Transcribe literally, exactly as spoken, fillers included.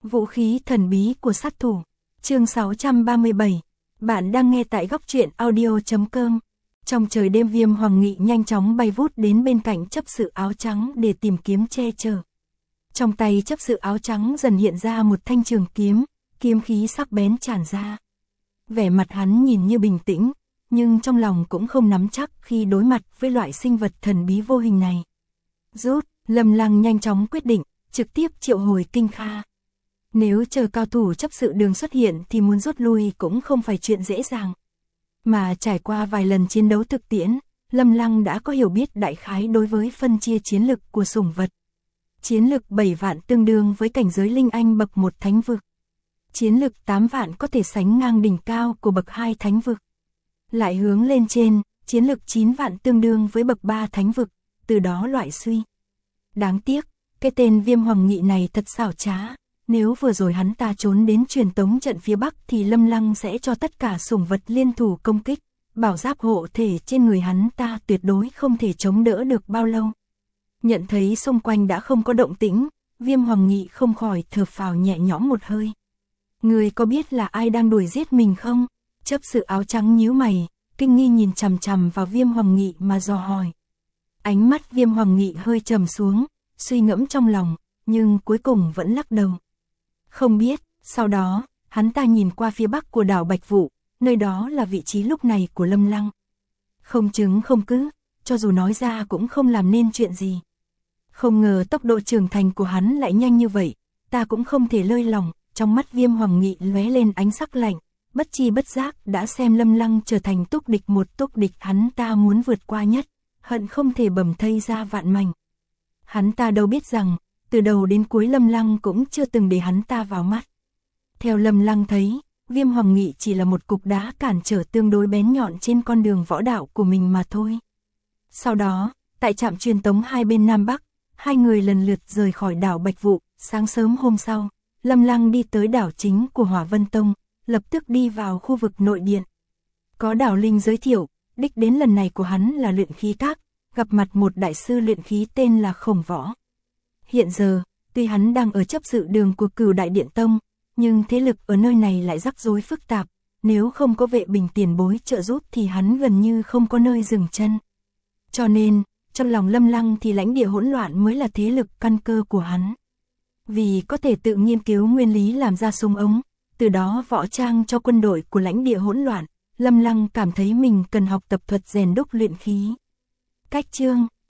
Vũ khí thần bí của sát thủ. Chương sáu trăm ba mươi bảy. Bạn đang nghe tại góc truyện audio chấm com. Trong trời đêm, Viêm Hoàng Nghị nhanh chóng bay vút đến bên cạnh chấp sự áo trắng để tìm kiếm che chở. Trong tay chấp sự áo trắng dần hiện ra một thanh trường kiếm, kiếm khí sắc bén tràn ra. Vẻ mặt hắn nhìn như bình tĩnh, nhưng trong lòng cũng không nắm chắc khi đối mặt với loại sinh vật thần bí vô hình này. Rút, Lâm Lăng nhanh chóng quyết định, trực tiếp triệu hồi Kinh Kha. Nếu chờ cao thủ chấp sự đường xuất hiện thì muốn rút lui cũng không phải chuyện dễ dàng. Mà trải qua vài lần chiến đấu thực tiễn, Lâm Lăng đã có hiểu biết đại khái đối với phân chia chiến lực của sủng vật. Chiến lực bảy vạn tương đương với cảnh giới linh anh bậc một thánh vực. Chiến lực tám vạn có thể sánh ngang đỉnh cao của bậc hai thánh vực. Lại hướng lên trên, chiến lực chín vạn tương đương với bậc ba thánh vực, từ đó loại suy. Đáng tiếc, cái tên Viêm Hoàng Nghị này thật xảo trá. Nếu vừa rồi hắn ta trốn đến truyền tống trận phía Bắc thì Lâm Lăng sẽ cho tất cả sủng vật liên thủ công kích. Bảo giáp hộ thể trên người hắn ta tuyệt đối không thể chống đỡ được bao lâu. Nhận thấy xung quanh đã không có động tĩnh, Viêm Hoàng Nghị không khỏi thở phào nhẹ nhõm một hơi. Người có biết là ai đang đuổi giết mình không? Chấp sự áo trắng nhíu mày, kinh nghi nhìn chằm chằm vào Viêm Hoàng Nghị mà dò hỏi. Ánh mắt Viêm Hoàng Nghị hơi trầm xuống, suy ngẫm trong lòng, nhưng cuối cùng vẫn lắc đầu. Không biết. Sau đó, hắn ta nhìn qua phía bắc của đảo Bạch Vụ, nơi đó là vị trí lúc này của Lâm Lăng. Không chứng không cứ, cho dù nói ra cũng không làm nên chuyện gì. Không ngờ tốc độ trưởng thành của hắn lại nhanh như vậy, ta cũng không thể lơi lòng. Trong mắt Viêm Hoàng Nghị lóe lên ánh sắc lạnh, bất chi bất giác đã xem Lâm Lăng trở thành túc địch một túc địch hắn ta muốn vượt qua nhất, hận không thể bầm thây ra vạn mảnh. Hắn ta đâu biết rằng, từ đầu đến cuối Lâm Lăng cũng chưa từng để hắn ta vào mắt. Theo Lâm Lăng thấy, Viêm Hoàng Nghị chỉ là một cục đá cản trở tương đối bén nhọn trên con đường võ đạo của mình mà thôi. Sau đó, tại trạm truyền tống hai bên Nam Bắc, hai người lần lượt rời khỏi đảo Bạch Vụ. Sáng sớm hôm sau, Lâm Lăng đi tới đảo chính của Hỏa Vân Tông, lập tức đi vào khu vực nội điện. Có Đảo Linh giới thiệu, đích đến lần này của hắn là luyện khí các, gặp mặt một đại sư luyện khí tên là Khổng Võ. Hiện giờ, tuy hắn đang ở chấp sự đường của Cửu Đại Điện Tông, nhưng thế lực ở nơi này lại rắc rối phức tạp, nếu không có Vệ Bình tiền bối trợ giúp thì hắn gần như không có nơi dừng chân. Cho nên, trong lòng Lâm Lăng thì lãnh địa hỗn loạn mới là thế lực căn cơ của hắn. Vì có thể tự nghiên cứu nguyên lý làm ra súng ống, từ đó võ trang cho quân đội của lãnh địa hỗn loạn, Lâm Lăng cảm thấy mình cần học tập thuật rèn đúc luyện khí. Cách chương